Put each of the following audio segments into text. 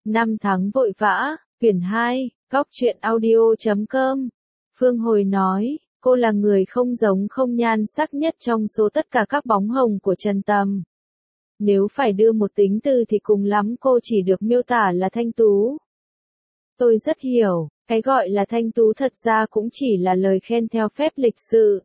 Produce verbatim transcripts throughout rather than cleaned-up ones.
Năm tháng vội vã, quyển hai, góc truyện audio chấm com. Phương Hồi nói, cô là người không giống không nhan sắc nhất trong số tất cả các bóng hồng của Trần Tầm. Nếu phải đưa một tính từ thì cùng lắm cô chỉ được miêu tả là thanh tú. Tôi rất hiểu, cái gọi là thanh tú thật ra cũng chỉ là lời khen theo phép lịch sự.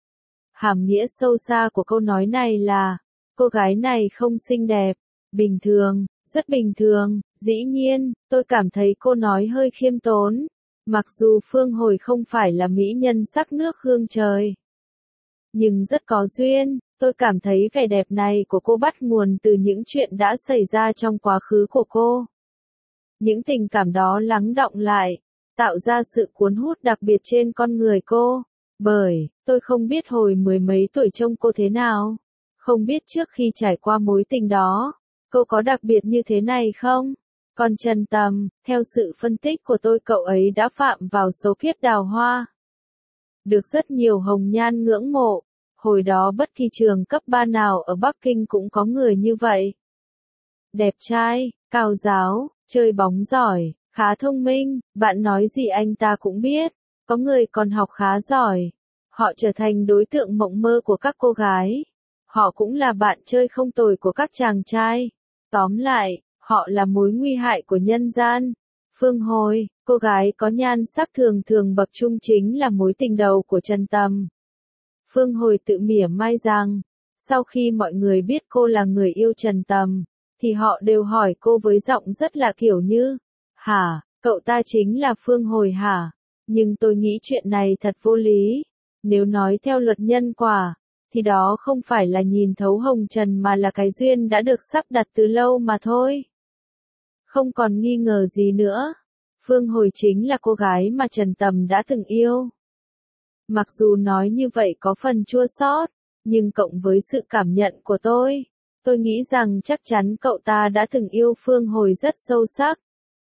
Hàm nghĩa sâu xa của câu nói này là, cô gái này không xinh đẹp, bình thường, rất bình thường. Dĩ nhiên, tôi cảm thấy cô nói hơi khiêm tốn. Mặc dù Phương Hồi không phải là mỹ nhân sắc nước hương trời, nhưng rất có duyên. Tôi cảm thấy vẻ đẹp này của cô bắt nguồn từ những chuyện đã xảy ra trong quá khứ của cô. Những tình cảm đó lắng đọng lại, tạo ra sự cuốn hút đặc biệt trên con người cô. Bởi, tôi không biết hồi mười mấy tuổi trông cô thế nào. Không biết trước khi trải qua mối tình đó, cô có đặc biệt như thế này không? Còn Trần Tầm, theo sự phân tích của tôi, cậu ấy đã phạm vào số kiếp đào hoa. Được rất nhiều hồng nhan ngưỡng mộ. Hồi đó bất kỳ trường cấp ba nào ở Bắc Kinh cũng có người như vậy. Đẹp trai, cao giáo, chơi bóng giỏi, khá thông minh, bạn nói gì anh ta cũng biết. Có người còn học khá giỏi. Họ trở thành đối tượng mộng mơ của các cô gái. Họ cũng là bạn chơi không tồi của các chàng trai. Tóm lại, họ là mối nguy hại của nhân gian. Phương Hồi, cô gái có nhan sắc thường thường bậc trung chính là mối tình đầu của Trần Tầm. Phương Hồi tự mỉa mai rằng, sau khi mọi người biết cô là người yêu Trần Tầm, thì họ đều hỏi cô với giọng rất là kiểu như, hả, cậu ta chính là Phương Hồi hả? Nhưng tôi nghĩ chuyện này thật vô lý. Nếu nói theo luật nhân quả, thì đó không phải là nhìn thấu hồng trần mà là cái duyên đã được sắp đặt từ lâu mà thôi. Không còn nghi ngờ gì nữa. Phương Hồi chính là cô gái mà Trần Tầm đã từng yêu. Mặc dù nói như vậy có phần chua xót, nhưng cộng với sự cảm nhận của tôi, tôi nghĩ rằng chắc chắn cậu ta đã từng yêu Phương Hồi rất sâu sắc.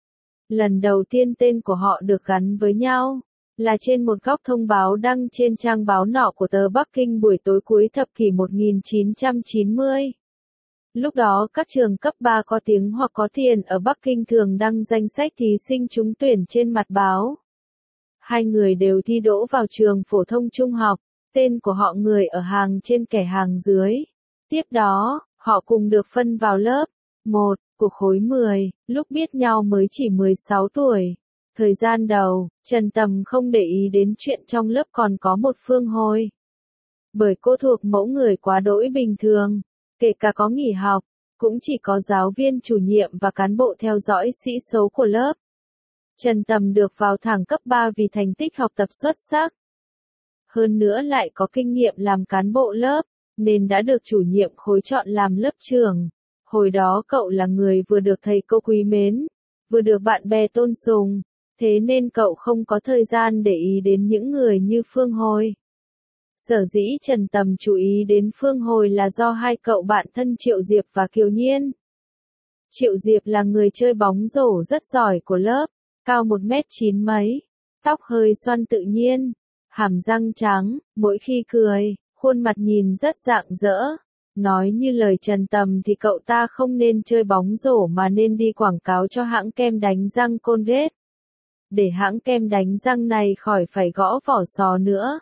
Lần đầu tiên tên của họ được gắn với nhau, là trên một góc thông báo đăng trên trang báo nọ của tờ Bắc Kinh buổi tối cuối thập kỷ một nghìn chín trăm chín mươi. Lúc đó các trường cấp ba có tiếng hoặc có tiền ở Bắc Kinh thường đăng danh sách thí sinh trúng tuyển trên mặt báo. Hai người đều thi đỗ vào trường phổ thông trung học, tên của họ người ở hàng trên kẻ hàng dưới. Tiếp đó, họ cùng được phân vào lớp một của khối mười, lúc biết nhau mới chỉ mười sáu tuổi. Thời gian đầu, Trần Tầm không để ý đến chuyện trong lớp còn có một Phương Hồi. Bởi cô thuộc mẫu người quá đỗi bình thường, kể cả có nghỉ học, cũng chỉ có giáo viên chủ nhiệm và cán bộ theo dõi sĩ số của lớp. Trần Tầm được vào thẳng cấp ba vì thành tích học tập xuất sắc. Hơn nữa lại có kinh nghiệm làm cán bộ lớp, nên đã được chủ nhiệm khối chọn làm lớp trưởng. Hồi đó cậu là người vừa được thầy cô quý mến, vừa được bạn bè tôn sùng, thế nên cậu không có thời gian để ý đến những người như Phương Hồi. Sở dĩ Trần Tầm chú ý đến Phương Hồi là do hai cậu bạn thân Triệu Diệp và Kiều Nhiên. Triệu Diệp là người chơi bóng rổ rất giỏi của lớp, cao một mét chín mấy, tóc hơi xoăn tự nhiên, hàm răng trắng, mỗi khi cười, khuôn mặt nhìn rất rạng rỡ. Nói như lời Trần Tầm thì cậu ta không nên chơi bóng rổ mà nên đi quảng cáo cho hãng kem đánh răng Colgate. Để hãng kem đánh răng này khỏi phải gõ vỏ sò nữa,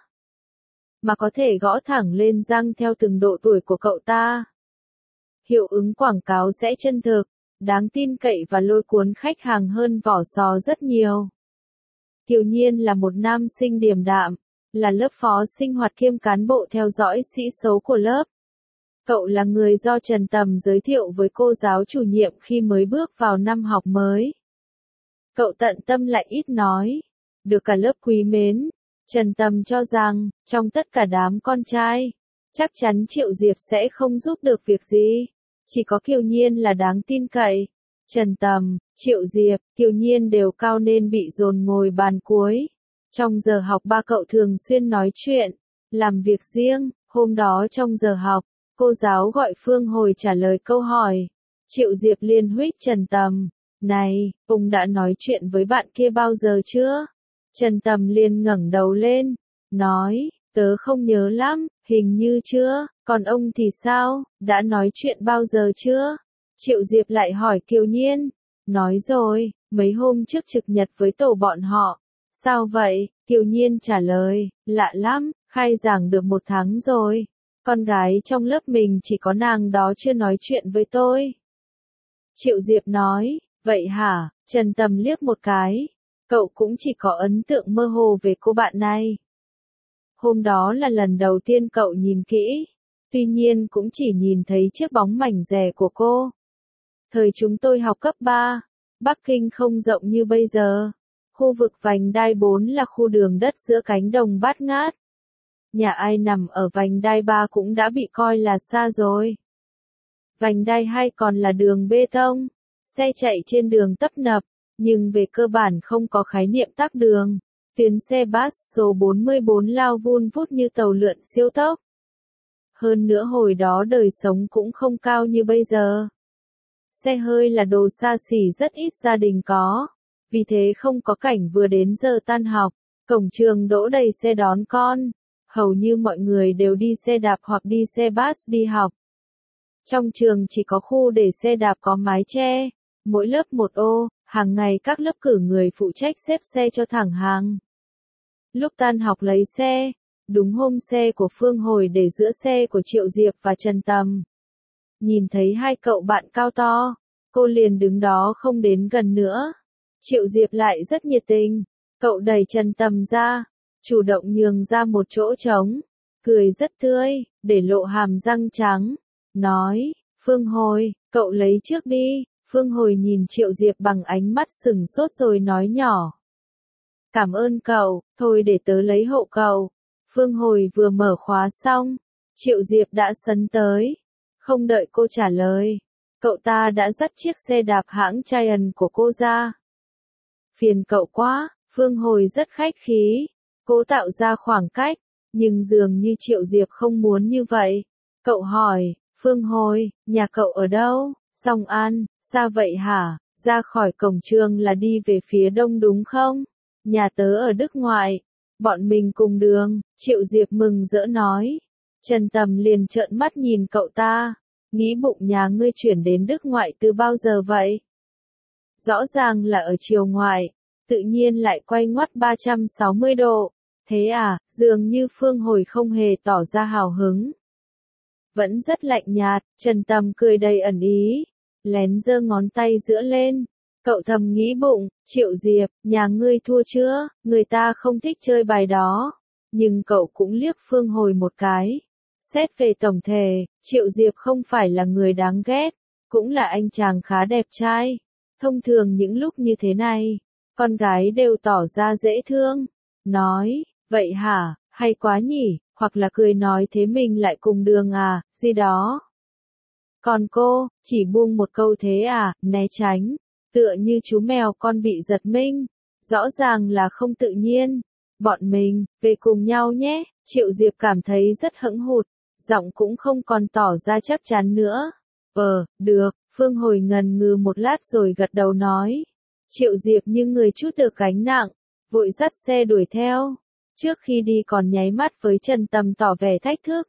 mà có thể gõ thẳng lên răng theo từng độ tuổi của cậu ta. Hiệu ứng quảng cáo sẽ chân thực, đáng tin cậy và lôi cuốn khách hàng hơn vỏ sò rất nhiều. Kiều Nhiên là một nam sinh điềm đạm, là lớp phó sinh hoạt kiêm cán bộ theo dõi sĩ số của lớp. Cậu là người do Trần Tầm giới thiệu với cô giáo chủ nhiệm khi mới bước vào năm học mới. Cậu tận tâm lại ít nói, được cả lớp quý mến. Trần Tầm cho rằng, trong tất cả đám con trai, chắc chắn Triệu Diệp sẽ không giúp được việc gì. Chỉ có Kiều Nhiên là đáng tin cậy. Trần Tầm, Triệu Diệp, Kiều Nhiên đều cao nên bị dồn ngồi bàn cuối. Trong giờ học ba cậu thường xuyên nói chuyện, làm việc riêng. Hôm đó trong giờ học, cô giáo gọi Phương Hồi trả lời câu hỏi. Triệu Diệp liền huých Trần Tầm. Này, ông đã nói chuyện với bạn kia bao giờ chưa? Trần Tầm liền ngẩng đầu lên, nói, tớ không nhớ lắm, hình như chưa, còn ông thì sao, đã nói chuyện bao giờ chưa? Triệu Diệp lại hỏi Kiều Nhiên, Nói rồi, mấy hôm trước trực nhật với tổ bọn họ. Sao vậy? Kiều Nhiên trả lời, lạ lắm, khai giảng được một tháng rồi. Con gái trong lớp mình chỉ có nàng đó chưa nói chuyện với tôi. Triệu Diệp nói, vậy hả? Trần Tầm liếc một cái. Cậu cũng chỉ có ấn tượng mơ hồ về cô bạn này. Hôm đó là lần đầu tiên cậu nhìn kỹ. Tuy nhiên cũng chỉ nhìn thấy chiếc bóng mảnh dẻ của cô. Thời chúng tôi học cấp ba, Bắc Kinh không rộng như bây giờ. Khu vực vành đai bốn là khu đường đất giữa cánh đồng bát ngát. Nhà ai nằm ở vành đai ba cũng đã bị coi là xa rồi. Vành đai hai còn là đường bê tông, xe chạy trên đường tấp nập, nhưng về cơ bản không có khái niệm tắc đường. Tuyến xe bus số bốn mươi bốn lao vun vút như tàu lượn siêu tốc. Hơn nữa hồi đó đời sống cũng không cao như bây giờ. Xe hơi là đồ xa xỉ rất ít gia đình có. Vì thế không có cảnh vừa đến giờ tan học, cổng trường đỗ đầy xe đón con. Hầu như mọi người đều đi xe đạp hoặc đi xe bus đi học. Trong trường chỉ có khu để xe đạp có mái che, mỗi lớp một ô, hàng ngày các lớp cử người phụ trách xếp xe cho thẳng hàng. Lúc tan học lấy xe, đúng hôm xe của Phương Hồi để giữa xe của Triệu Diệp và Trần Tầm. Nhìn thấy hai cậu bạn cao to, cô liền đứng đó không đến gần nữa. Triệu Diệp lại rất nhiệt tình, cậu đẩy Trần Tầm ra, chủ động nhường ra một chỗ trống, cười rất tươi, để lộ hàm răng trắng, nói, Phương Hồi, cậu lấy trước đi. Phương Hồi nhìn Triệu Diệp bằng ánh mắt sừng sốt rồi nói nhỏ. Cảm ơn cậu, thôi để tớ lấy hộ cậu. Phương Hồi vừa mở khóa xong, Triệu Diệp đã sấn tới. Không đợi cô trả lời, cậu ta đã dắt chiếc xe đạp hãng Giant của cô ra. Phiền cậu quá, Phương Hồi rất khách khí, cố tạo ra khoảng cách, nhưng dường như Triệu Diệp không muốn như vậy. Cậu hỏi, Phương Hồi, nhà cậu ở đâu? Song An, xa vậy hả? Ra khỏi cổng trường là đi về phía đông đúng không? Nhà tớ ở Đức Ngoại. Bọn mình cùng đường, Triệu Diệp mừng rỡ nói. Trần Tầm liền trợn mắt nhìn cậu ta, nghĩ bụng nhà ngươi chuyển đến Đức Ngoại từ bao giờ vậy? Rõ ràng là ở chiều ngoại, tự nhiên lại quay ngoắt ba trăm sáu mươi độ. Thế à, dường như Phương Hồi không hề tỏ ra hào hứng. Vẫn rất lạnh nhạt, Trần Tầm cười đầy ẩn ý, lén giơ ngón tay giữa lên. Cậu thầm nghĩ bụng, Triệu Diệp, nhà ngươi thua chưa, người ta không thích chơi bài đó. Nhưng cậu cũng liếc Phương Hồi một cái. Xét về tổng thể, Triệu Diệp không phải là người đáng ghét, cũng là anh chàng khá đẹp trai. Thông thường những lúc như thế này, con gái đều tỏ ra dễ thương. Nói, vậy hả, hay quá nhỉ, hoặc là cười nói thế mình lại cùng đường à, gì đó. Còn cô, chỉ buông một câu thế à, né tránh, tựa như chú mèo con bị giật mình, rõ ràng là không tự nhiên. Bọn mình, về cùng nhau nhé, Triệu Diệp cảm thấy rất hững hụt, giọng cũng không còn tỏ ra chắc chắn nữa. Ờ, được, Phương Hồi ngần ngừ một lát rồi gật đầu nói. Triệu Diệp như người chút được gánh nặng, vội dắt xe đuổi theo. Trước khi đi còn nháy mắt với Trần Tầm tỏ vẻ thách thức.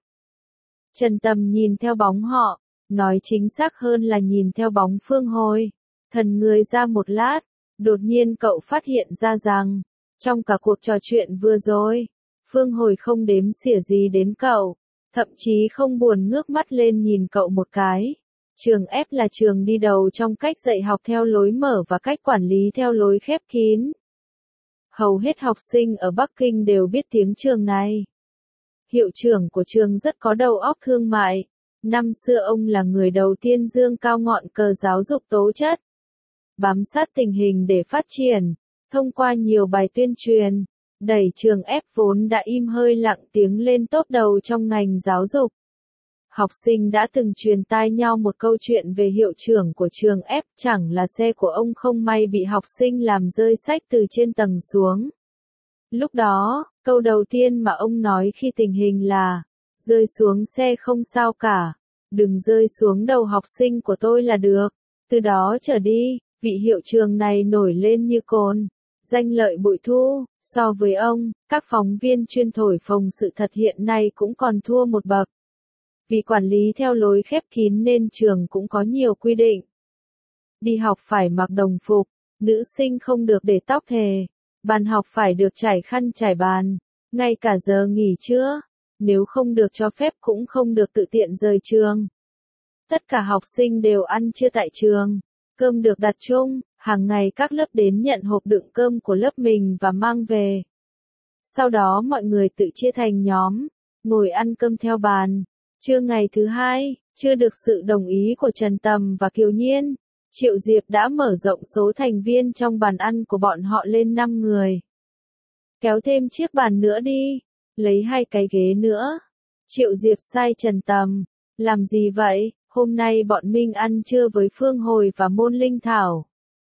Trần Tầm nhìn theo bóng họ, nói chính xác hơn là nhìn theo bóng Phương Hồi. Thần người ra một lát, đột nhiên cậu phát hiện ra rằng, trong cả cuộc trò chuyện vừa rồi, Phương Hồi không đếm xỉa gì đến cậu, thậm chí không buồn ngước mắt lên nhìn cậu một cái. Trường F là trường đi đầu trong cách dạy học theo lối mở và cách quản lý theo lối khép kín. Hầu hết học sinh ở Bắc Kinh đều biết tiếng trường này. Hiệu trưởng của trường rất có đầu óc thương mại. Năm xưa ông là người đầu tiên dương cao ngọn cờ giáo dục tố chất. Bám sát tình hình để phát triển, thông qua nhiều bài tuyên truyền, đẩy trường F vốn đã im hơi lặng tiếng lên top đầu trong ngành giáo dục. Học sinh đã từng truyền tai nhau một câu chuyện về hiệu trưởng của trường F, chẳng là xe của ông không may bị học sinh làm rơi sách từ trên tầng xuống. Lúc đó, câu đầu tiên mà ông nói khi tình hình là, rơi xuống xe không sao cả, đừng rơi xuống đầu học sinh của tôi là được. Từ đó trở đi, vị hiệu trưởng này nổi lên như cồn, danh lợi bội thu. So với ông, các phóng viên chuyên thổi phồng sự thật hiện nay cũng còn thua một bậc. Vì quản lý theo lối khép kín nên trường cũng có nhiều quy định. Đi học phải mặc đồng phục, nữ sinh không được để tóc thề, bàn học phải được trải khăn trải bàn, ngay cả giờ nghỉ trưa, nếu không được cho phép cũng không được tự tiện rời trường. Tất cả học sinh đều ăn trưa tại trường, cơm được đặt chung, hàng ngày các lớp đến nhận hộp đựng cơm của lớp mình và mang về. Sau đó mọi người tự chia thành nhóm, ngồi ăn cơm theo bàn. Trưa ngày thứ hai, chưa được sự đồng ý của Trần Tầm và Kiều Nhiên, Triệu Diệp đã mở rộng số thành viên trong bàn ăn của bọn họ lên năm người. Kéo thêm chiếc bàn nữa đi, lấy hai cái ghế nữa. Triệu Diệp sai Trần Tầm, làm gì vậy, hôm nay bọn mình ăn trưa với Phương Hồi và Môn Linh Thảo.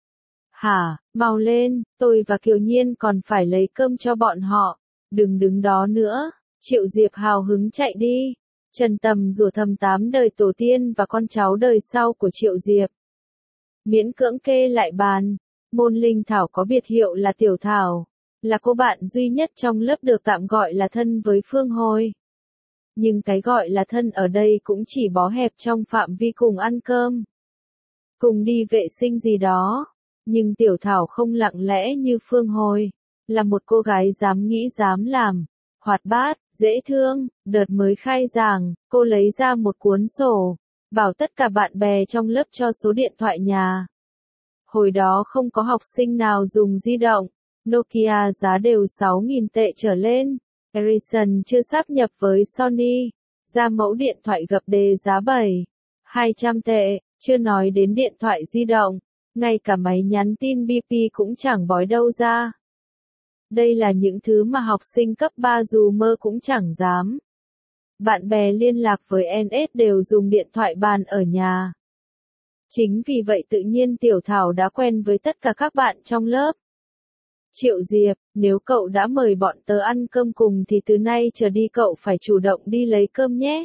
Hả, mau lên, tôi và Kiều Nhiên còn phải lấy cơm cho bọn họ, đừng đứng đó nữa. Triệu Diệp hào hứng chạy đi. Trần Tầm rủa thầm tám đời tổ tiên và con cháu đời sau của Triệu Diệp. Miễn cưỡng kê lại bàn. Môn Linh Thảo có biệt hiệu là Tiểu Thảo, là cô bạn duy nhất trong lớp được tạm gọi là thân với Phương Hồi. Nhưng cái gọi là thân ở đây cũng chỉ bó hẹp trong phạm vi cùng ăn cơm, cùng đi vệ sinh gì đó. Nhưng Tiểu Thảo không lặng lẽ như Phương Hồi, là một cô gái dám nghĩ dám làm, hoạt bát, dễ thương. Đợt mới khai giảng, cô lấy ra một cuốn sổ, bảo tất cả bạn bè trong lớp cho số điện thoại nhà. Hồi đó không có học sinh nào dùng di động, Nokia giá đều sáu nghìn tệ trở lên, Ericsson chưa sáp nhập với Sony, ra mẫu điện thoại gập đề giá bảy nghìn hai trăm tệ, chưa nói đến điện thoại di động, ngay cả máy nhắn tin bê pê cũng chẳng bói đâu ra. Đây là những thứ mà học sinh cấp ba dù mơ cũng chẳng dám. Bạn bè liên lạc với en ét đều dùng điện thoại bàn ở nhà. Chính vì vậy tự nhiên Tiểu Thảo đã quen với tất cả các bạn trong lớp. Triệu Diệp, nếu cậu đã mời bọn tớ ăn cơm cùng thì từ nay trở đi cậu phải chủ động đi lấy cơm nhé.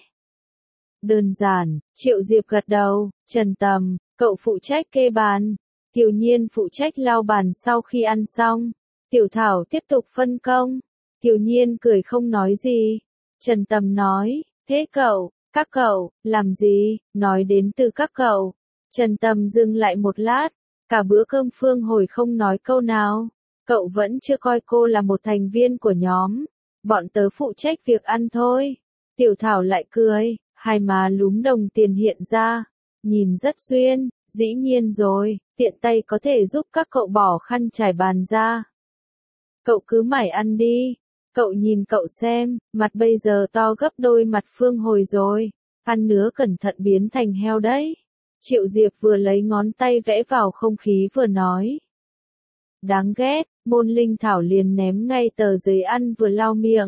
Đơn giản, Triệu Diệp gật đầu. Trần Tầm, cậu phụ trách kê bàn. Kiều Nhiên phụ trách lau bàn sau khi ăn xong. Tiểu Thảo tiếp tục phân công. Kiều Nhiên cười không nói gì. Trần Tầm nói, thế cậu, các cậu, làm gì, nói đến từ các cậu. Trần Tầm dừng lại một lát, cả bữa cơm Phương Hồi không nói câu nào. Cậu vẫn chưa coi cô là một thành viên của nhóm. Bọn tớ phụ trách việc ăn thôi. Tiểu Thảo lại cười, hai má lúm đồng tiền hiện ra. Nhìn rất duyên, dĩ nhiên rồi, tiện tay có thể giúp các cậu bỏ khăn trải bàn ra. Cậu cứ mải ăn đi. Cậu nhìn cậu xem, mặt bây giờ to gấp đôi mặt Phương Hồi rồi. Ăn nữa cẩn thận biến thành heo đấy. Triệu Diệp vừa lấy ngón tay vẽ vào không khí vừa nói. Đáng ghét, Môn Linh Thảo liền ném ngay tờ giấy ăn vừa lau miệng.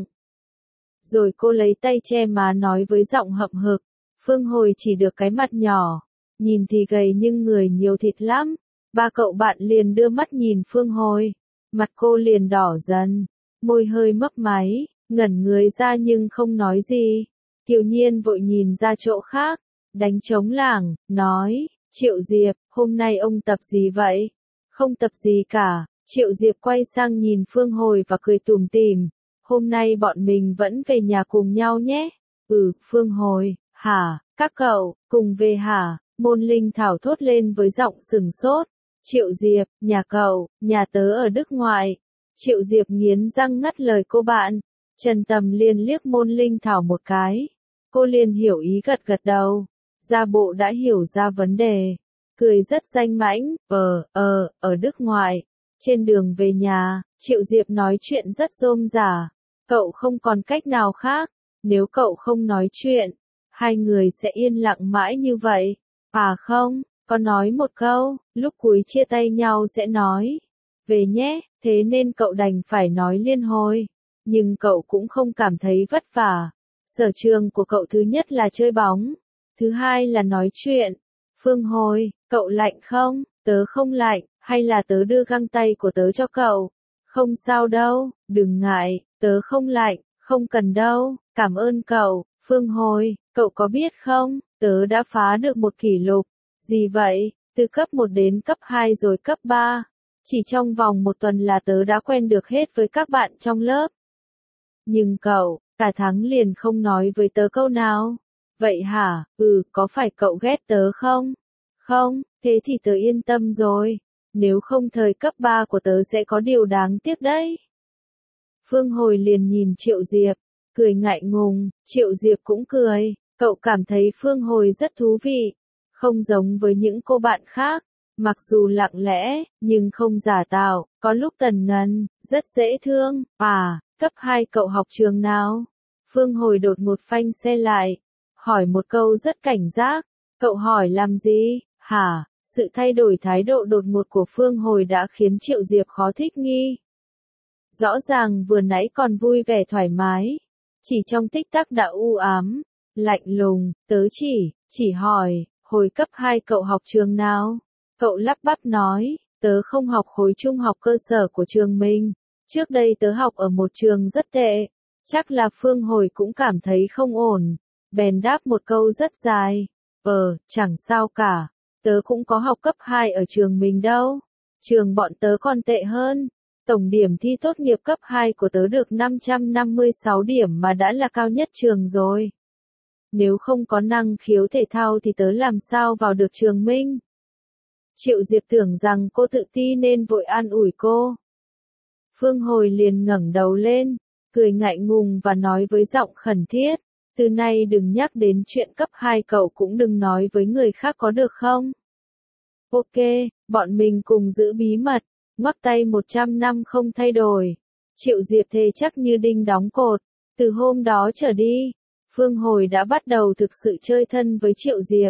Rồi cô lấy tay che má nói với giọng hậm hực. Phương Hồi chỉ được cái mặt nhỏ. Nhìn thì gầy nhưng người nhiều thịt lắm. Ba cậu bạn liền đưa mắt nhìn Phương Hồi. Mặt cô liền đỏ dần. Môi hơi mấp máy, ngẩn người ra nhưng không nói gì. Kiều Nhiên vội nhìn ra chỗ khác, đánh trống lảng, nói, Triệu Diệp, hôm nay ông tập gì vậy? Không tập gì cả. Triệu Diệp quay sang nhìn Phương Hồi và cười tủm tỉm. Hôm nay bọn mình vẫn về nhà cùng nhau nhé. Ừ, Phương Hồi, hả, các cậu, cùng về hả? Môn Linh Thảo thốt lên với giọng sừng sốt. Triệu Diệp, nhà cậu, nhà tớ ở nước ngoài. Triệu Diệp nghiến răng ngắt lời cô bạn. Trần Tầm liền liếc Môn Linh Thảo một cái. Cô liền hiểu ý gật gật đầu. Gia bộ đã hiểu ra vấn đề. Cười rất danh mãnh, ờ, ờ, ở nước ngoài. Trên đường về nhà, Triệu Diệp nói chuyện rất rôm rả. Cậu không còn cách nào khác. Nếu cậu không nói chuyện, hai người sẽ yên lặng mãi như vậy. À không, có nói một câu, lúc cuối chia tay nhau sẽ nói. Về nhé, thế nên cậu đành phải nói liên hồi. Nhưng cậu cũng không cảm thấy vất vả. Sở trường của cậu thứ nhất là chơi bóng. Thứ hai là nói chuyện. Phương Hồi, cậu lạnh không? Tớ không lạnh, hay là tớ đưa găng tay của tớ cho cậu? Không sao đâu, đừng ngại, tớ không lạnh, không cần đâu, cảm ơn cậu. Phương Hồi, cậu có biết không, tớ đã phá được một kỷ lục. Gì vậy? Từ cấp một đến cấp hai rồi cấp ba. Chỉ trong vòng một tuần là tớ đã quen được hết với các bạn trong lớp. Nhưng cậu, cả tháng liền không nói với tớ câu nào. Vậy hả? Ừ, có phải cậu ghét tớ không? Không, Thế thì tớ yên tâm rồi, nếu không thời cấp ba của tớ sẽ có điều đáng tiếc đấy. Phương Hồi liền nhìn Triệu Diệp, cười ngại ngùng, Triệu Diệp cũng cười, cậu cảm thấy Phương Hồi rất thú vị, không giống với những cô bạn khác, mặc dù lặng lẽ, nhưng không giả tạo, có lúc tần ngần, rất dễ thương. À, cấp hai cậu học trường nào? Phương Hồi đột một phanh xe lại, hỏi một câu rất cảnh giác, cậu hỏi làm gì, hả? Sự thay đổi thái độ đột ngột của Phương Hồi đã khiến Triệu Diệp khó thích nghi. Rõ ràng vừa nãy còn vui vẻ thoải mái, chỉ trong tích tắc đã u ám, lạnh lùng, tớ chỉ, chỉ hỏi, hồi cấp hai cậu học trường nào? Cậu lắp bắp nói, tớ không học khối trung học cơ sở của trường mình, trước đây tớ học ở một trường rất tệ, chắc là Phương Hồi cũng cảm thấy không ổn, bèn đáp một câu rất dài, ờ, chẳng sao cả, tớ cũng có học cấp hai ở trường mình đâu, trường bọn tớ còn tệ hơn. Tổng điểm thi tốt nghiệp cấp hai của tớ được năm trăm năm mươi sáu điểm mà đã là cao nhất trường rồi. Nếu không có năng khiếu thể thao thì tớ làm sao vào được trường Minh? Triệu Diệp tưởng rằng cô tự ti nên vội an ủi cô. Phương Hồi liền ngẩng đầu lên, cười ngại ngùng và nói với giọng khẩn thiết, từ nay đừng nhắc đến chuyện cấp hai cậu cũng đừng nói với người khác có được không? Ok, bọn mình cùng giữ bí mật. Ngoắc tay một trăm năm không thay đổi. Triệu Diệp thề chắc như đinh đóng cột. Từ hôm đó trở đi, Phương Hồi đã bắt đầu thực sự chơi thân với Triệu Diệp.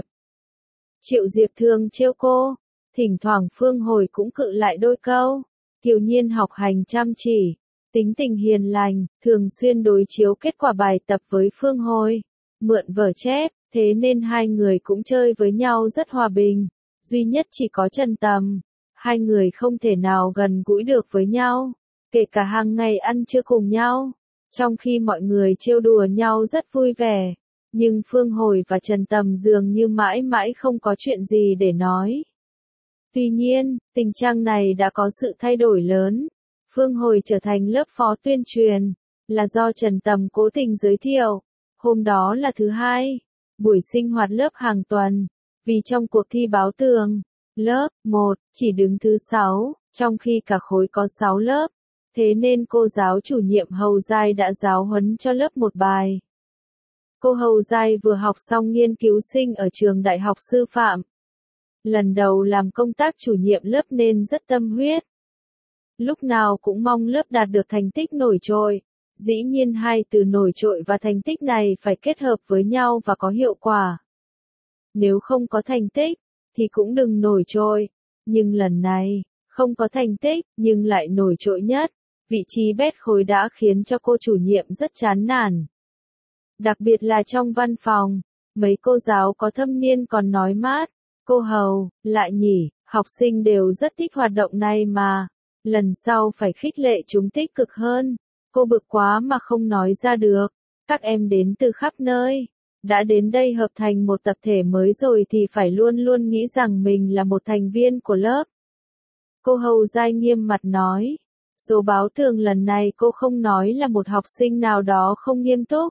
Triệu Diệp thường trêu cô, thỉnh thoảng Phương Hồi cũng cự lại đôi câu. Kiều Nhiên học hành chăm chỉ, tính tình hiền lành, thường xuyên đối chiếu kết quả bài tập với Phương Hồi, mượn vở chép, thế nên hai người cũng chơi với nhau rất hòa bình. Duy nhất chỉ có Trần Tầm. Hai người không thể nào gần gũi được với nhau, kể cả hàng ngày ăn trưa cùng nhau, trong khi mọi người trêu đùa nhau rất vui vẻ, nhưng Phương Hồi và Trần Tầm dường như mãi mãi không có chuyện gì để nói. Tuy nhiên, tình trạng này đã có sự thay đổi lớn. Phương Hồi trở thành lớp phó tuyên truyền, là do Trần Tầm cố tình giới thiệu. Hôm đó là thứ hai, buổi sinh hoạt lớp hàng tuần, vì trong cuộc thi báo tường, lớp một chỉ đứng thứ sáu, trong khi cả khối có sáu lớp, thế nên cô giáo chủ nhiệm Hầu Giai đã giáo huấn cho lớp một bài. Cô Hầu Giai vừa học xong nghiên cứu sinh ở trường Đại học Sư phạm. Lần đầu làm công tác chủ nhiệm lớp nên rất tâm huyết. Lúc nào cũng mong lớp đạt được thành tích nổi trội. Dĩ nhiên hai từ nổi trội và thành tích này phải kết hợp với nhau và có hiệu quả. Nếu không có thành tích, thì cũng đừng nổi trội. Nhưng lần này, không có thành tích, nhưng lại nổi trội nhất. Vị trí bét khối đã khiến cho cô chủ nhiệm rất chán nản. Đặc biệt là trong văn phòng, mấy cô giáo có thâm niên còn nói mát. Cô Hầu, lại nhỉ, học sinh đều rất thích hoạt động này mà. Lần sau phải khích lệ chúng tích cực hơn. Cô bực quá mà không nói ra được. Các em đến từ khắp nơi. Đã đến đây hợp thành một tập thể mới rồi thì phải luôn luôn nghĩ rằng mình là một thành viên của lớp. Cô Hầu Giai nghiêm mặt nói. Số báo tường lần này cô không nói là một học sinh nào đó không nghiêm túc.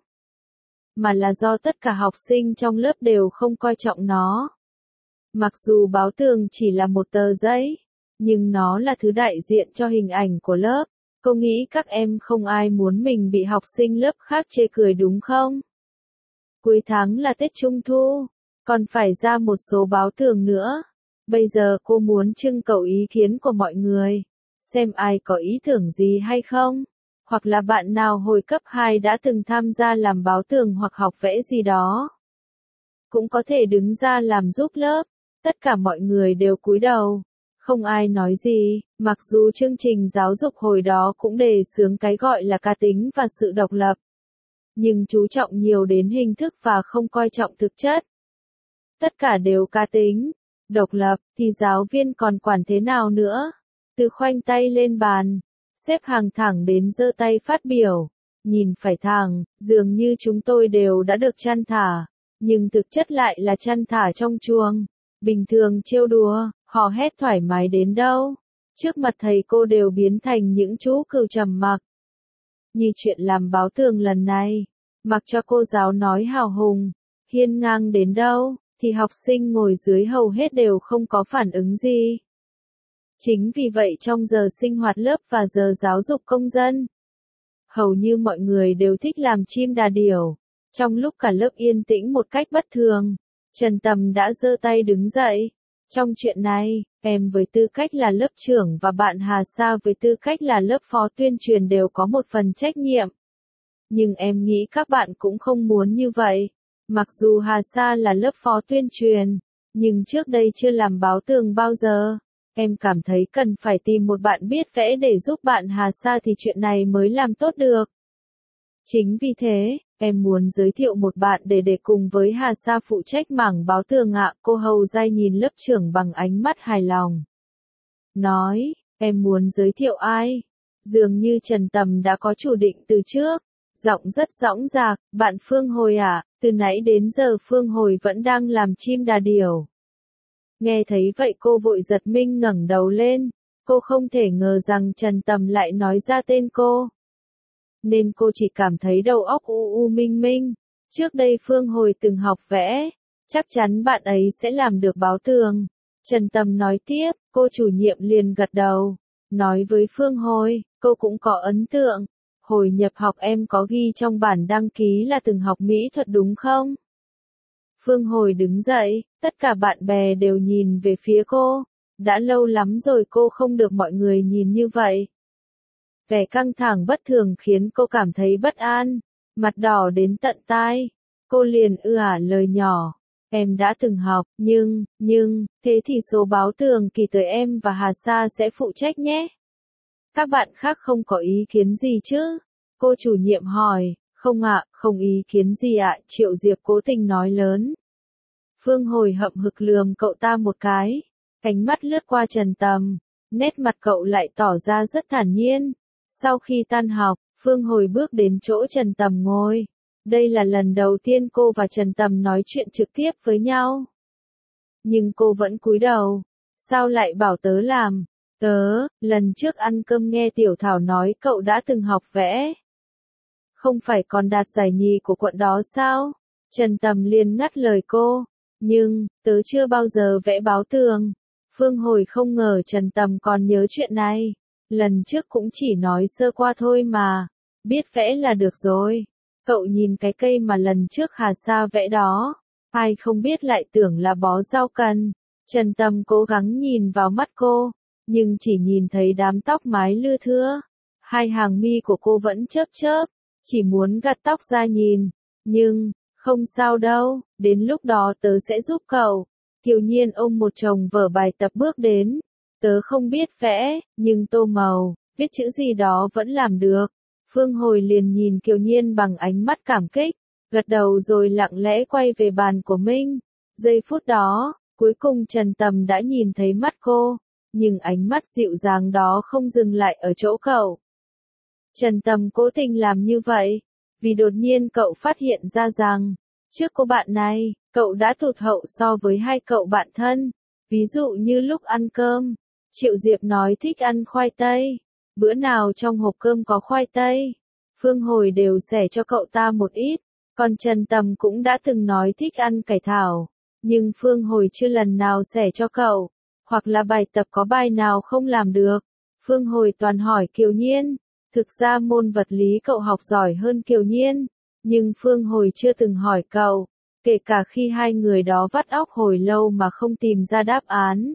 Mà là do tất cả học sinh trong lớp đều không coi trọng nó. Mặc dù báo tường chỉ là một tờ giấy, nhưng nó là thứ đại diện cho hình ảnh của lớp. Cô nghĩ các em không ai muốn mình bị học sinh lớp khác chê cười đúng không? Cuối tháng là Tết Trung Thu, còn phải ra một số báo tường nữa. Bây giờ cô muốn trưng cầu ý kiến của mọi người, xem ai có ý tưởng gì hay không, hoặc là bạn nào hồi cấp hai đã từng tham gia làm báo tường hoặc học vẽ gì đó. Cũng có thể đứng ra làm giúp lớp. Tất cả mọi người đều cúi đầu, không ai nói gì, mặc dù chương trình giáo dục hồi đó cũng đề xướng cái gọi là cá tính và sự độc lập. Nhưng chú trọng nhiều đến hình thức và không coi trọng thực chất. Tất cả đều cá tính, độc lập, thì giáo viên còn quản thế nào nữa? Từ khoanh tay lên bàn, xếp hàng thẳng đến giơ tay phát biểu, nhìn phải thẳng, dường như chúng tôi đều đã được chăn thả, nhưng thực chất lại là chăn thả trong chuồng. Bình thường trêu đùa, hò hét thoải mái đến đâu, trước mặt thầy cô đều biến thành những chú cừu trầm mặc. Như chuyện làm báo tường lần này, mặc cho cô giáo nói hào hùng, hiên ngang đến đâu, thì học sinh ngồi dưới hầu hết đều không có phản ứng gì. Chính vì vậy trong giờ sinh hoạt lớp và giờ giáo dục công dân, hầu như mọi người đều thích làm chim đà điểu. Trong lúc cả lớp yên tĩnh một cách bất thường, Trần Tầm đã giơ tay đứng dậy. Trong chuyện này, em với tư cách là lớp trưởng và bạn Hà Sa với tư cách là lớp phó tuyên truyền đều có một phần trách nhiệm. Nhưng em nghĩ các bạn cũng không muốn như vậy. Mặc dù Hà Sa là lớp phó tuyên truyền, nhưng trước đây chưa làm báo tường bao giờ. Em cảm thấy cần phải tìm một bạn biết vẽ để giúp bạn Hà Sa thì chuyện này mới làm tốt được. Chính vì thế, em muốn giới thiệu một bạn để để cùng với Hà Sa phụ trách mảng báo tường ạ. Cô Hầu Giai nhìn lớp trưởng bằng ánh mắt hài lòng. Nói, em muốn giới thiệu ai? Dường như Trần Tầm đã có chủ định từ trước. Giọng rất dõng dạc, bạn Phương Hồi à, từ nãy đến giờ Phương Hồi vẫn đang làm chim đà điểu. Nghe thấy vậy cô vội giật mình ngẩng đầu lên, cô không thể ngờ rằng Trần Tầm lại nói ra tên cô. Nên cô chỉ cảm thấy đầu óc u u minh minh. Trước đây Phương Hồi từng học vẽ, chắc chắn bạn ấy sẽ làm được báo tường. Trần Tầm nói tiếp, cô chủ nhiệm liền gật đầu, nói với Phương Hồi, cô cũng có ấn tượng. Hồi nhập học em có ghi trong bản đăng ký là từng học mỹ thuật đúng không? Phương Hồi đứng dậy, tất cả bạn bè đều nhìn về phía cô. Đã lâu lắm rồi cô không được mọi người nhìn như vậy. Vẻ căng thẳng bất thường khiến cô cảm thấy bất an, mặt đỏ đến tận tai. Cô liền ư ả lời nhỏ, em đã từng học, nhưng, nhưng, thế thì số báo tường kỳ tới em và Hà Sa sẽ phụ trách nhé. Các bạn khác không có ý kiến gì chứ? Cô chủ nhiệm hỏi, không ạ, không ý kiến gì ạ, Triệu Diệp cố tình nói lớn. Phương Hồi hậm hực lườm cậu ta một cái, ánh mắt lướt qua Trần Tầm, nét mặt cậu lại tỏ ra rất thản nhiên. Sau khi tan học, Phương Hồi bước đến chỗ Trần Tầm ngồi. Đây là lần đầu tiên cô và Trần Tầm nói chuyện trực tiếp với nhau. Nhưng cô vẫn cúi đầu. Sao lại bảo tớ làm? Tớ, lần trước ăn cơm nghe Tiểu Thảo nói cậu đã từng học vẽ. Không phải còn đạt giải nhì của quận đó sao? Trần Tầm liền ngắt lời cô. Nhưng, tớ chưa bao giờ vẽ báo tường. Phương Hồi không ngờ Trần Tầm còn nhớ chuyện này. Lần trước cũng chỉ nói sơ qua thôi mà. Biết vẽ là được rồi. Cậu nhìn cái cây mà lần trước Hà Sa vẽ đó. Ai không biết lại tưởng là bó rau cần. Trần Tầm cố gắng nhìn vào mắt cô. Nhưng chỉ nhìn thấy đám tóc mái lưa thưa. Hai hàng mi của cô vẫn chớp chớp. Chỉ muốn gạt tóc ra nhìn. Nhưng, không sao đâu. Đến lúc đó tớ sẽ giúp cậu. Kiều Nhiên ôm một chồng vở bài tập bước đến. Tớ không biết vẽ, nhưng tô màu, viết chữ gì đó vẫn làm được. Phương Hồi liền nhìn Kiều Nhiên bằng ánh mắt cảm kích, gật đầu rồi lặng lẽ quay về bàn của mình. Giây phút đó, cuối cùng Trần Tầm đã nhìn thấy mắt cô, nhưng ánh mắt dịu dàng đó không dừng lại ở chỗ cậu. Trần Tầm cố tình làm như vậy, vì đột nhiên cậu phát hiện ra rằng, trước cô bạn này, cậu đã tụt hậu so với hai cậu bạn thân. Ví dụ như lúc ăn cơm, Triệu Diệp nói thích ăn khoai tây. Bữa nào trong hộp cơm có khoai tây, Phương Hồi đều xẻ cho cậu ta một ít. Còn Trần Tầm cũng đã từng nói thích ăn cải thảo, nhưng Phương Hồi chưa lần nào xẻ cho cậu. Hoặc là bài tập có bài nào không làm được, Phương Hồi toàn hỏi Kiều Nhiên. Thực ra môn vật lý cậu học giỏi hơn Kiều Nhiên, nhưng Phương Hồi chưa từng hỏi cậu, kể cả khi hai người đó vắt óc hồi lâu mà không tìm ra đáp án.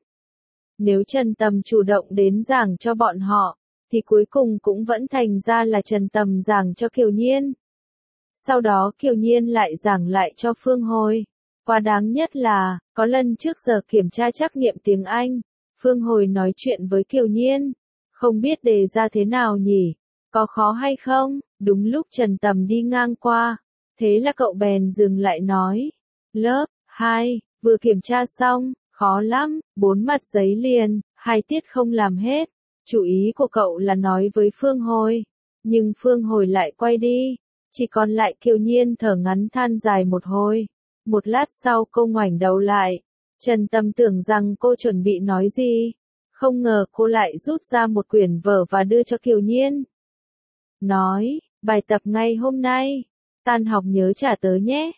Nếu Trần Tầm chủ động đến giảng cho bọn họ, thì cuối cùng cũng vẫn thành ra là Trần Tầm giảng cho Kiều Nhiên. Sau đó Kiều Nhiên lại giảng lại cho Phương Hồi. Quá đáng nhất là, có lần trước giờ kiểm tra trắc nghiệm tiếng Anh, Phương Hồi nói chuyện với Kiều Nhiên. Không biết đề ra thế nào nhỉ? Có khó hay không? Đúng lúc Trần Tầm đi ngang qua. Thế là cậu bèn dừng lại nói. Lớp hai, vừa kiểm tra xong, khó lắm, bốn mặt giấy liền, hai tiết không làm hết. Chủ ý của cậu là nói với Phương Hồi. Nhưng Phương Hồi lại quay đi. Chỉ còn lại Kiều Nhiên thở ngắn than dài một hồi. Một lát sau cô ngoảnh đầu lại. Trần Tầm tưởng rằng cô chuẩn bị nói gì. Không ngờ cô lại rút ra một quyển vở và đưa cho Kiều Nhiên. Nói, bài tập ngay hôm nay. Tan học nhớ trả tớ nhé.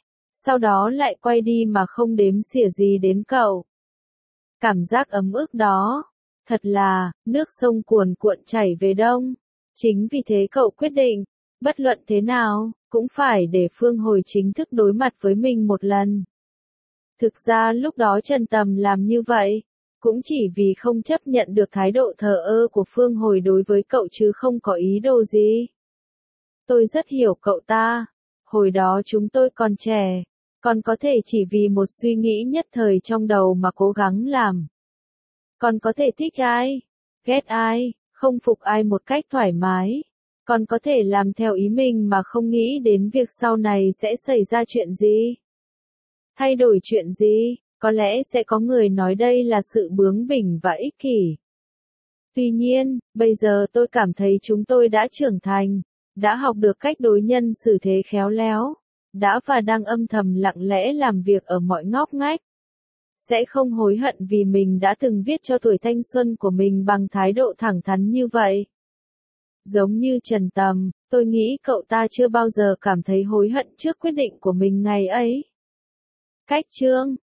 sau đó lại quay đi mà không đếm xỉa gì đến cậu. Cảm giác ấm ức đó, thật là, nước sông cuồn cuộn chảy về đông. Chính vì thế cậu quyết định, bất luận thế nào, cũng phải để Phương Hồi chính thức đối mặt với mình một lần. Thực ra lúc đó Trần Tầm làm như vậy, cũng chỉ vì không chấp nhận được thái độ thờ ơ của Phương Hồi đối với cậu chứ không có ý đồ gì. Tôi rất hiểu cậu ta, hồi đó chúng tôi còn trẻ, còn có thể chỉ vì một suy nghĩ nhất thời trong đầu mà cố gắng làm. Còn có thể thích ai, ghét ai, không phục ai một cách thoải mái. Còn có thể làm theo ý mình mà không nghĩ đến việc sau này sẽ xảy ra chuyện gì. Thay đổi chuyện gì, có lẽ sẽ có người nói đây là sự bướng bỉnh và ích kỷ. Tuy nhiên, bây giờ tôi cảm thấy chúng tôi đã trưởng thành, đã học được cách đối nhân xử thế khéo léo, đã và đang âm thầm lặng lẽ làm việc ở mọi ngóc ngách. Sẽ không hối hận vì mình đã từng viết cho tuổi thanh xuân của mình bằng thái độ thẳng thắn như vậy. Giống như Trần Tầm, tôi nghĩ cậu ta chưa bao giờ cảm thấy hối hận trước quyết định của mình ngày ấy. Cách chương